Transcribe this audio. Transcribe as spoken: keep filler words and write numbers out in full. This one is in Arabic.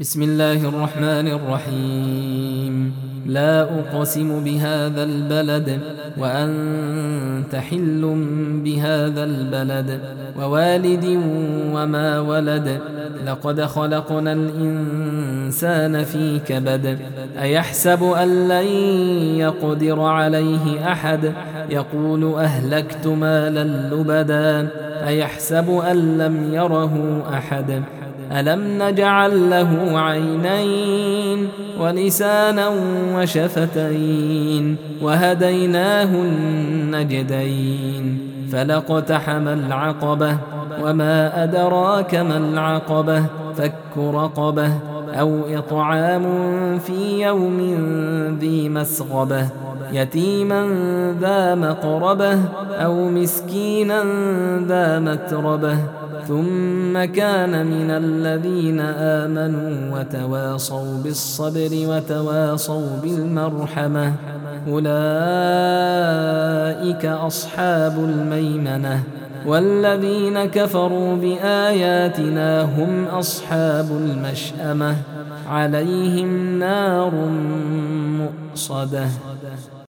بسم الله الرحمن الرحيم. لا أقسم بهذا البلد وأنت حل بهذا البلد ووالد وما ولد. لقد خلقنا الإنسان في كبد. أيحسب أن لن يقدر عليه أحد؟ يقول أهلكت مالا لبدا. أيحسب أن لم يره أحد؟ ألم نجعل له عينين ولسانا وشفتين وهديناه النجدين. فلاقتحم العقبة وما أدراك ما العقبة؟ فك رقبة أو إطعام في يوم ذي مسغبة يتيما ذا مقربة أو مسكينا ذا متربة ثم كان من الذين آمنوا وتواصوا بالصبر وتواصوا بالمرحمة. أولئك أصحاب الميمنة. والذين كفروا بآياتنا هم أصحاب المشأمة. عليهم نار مؤصدة.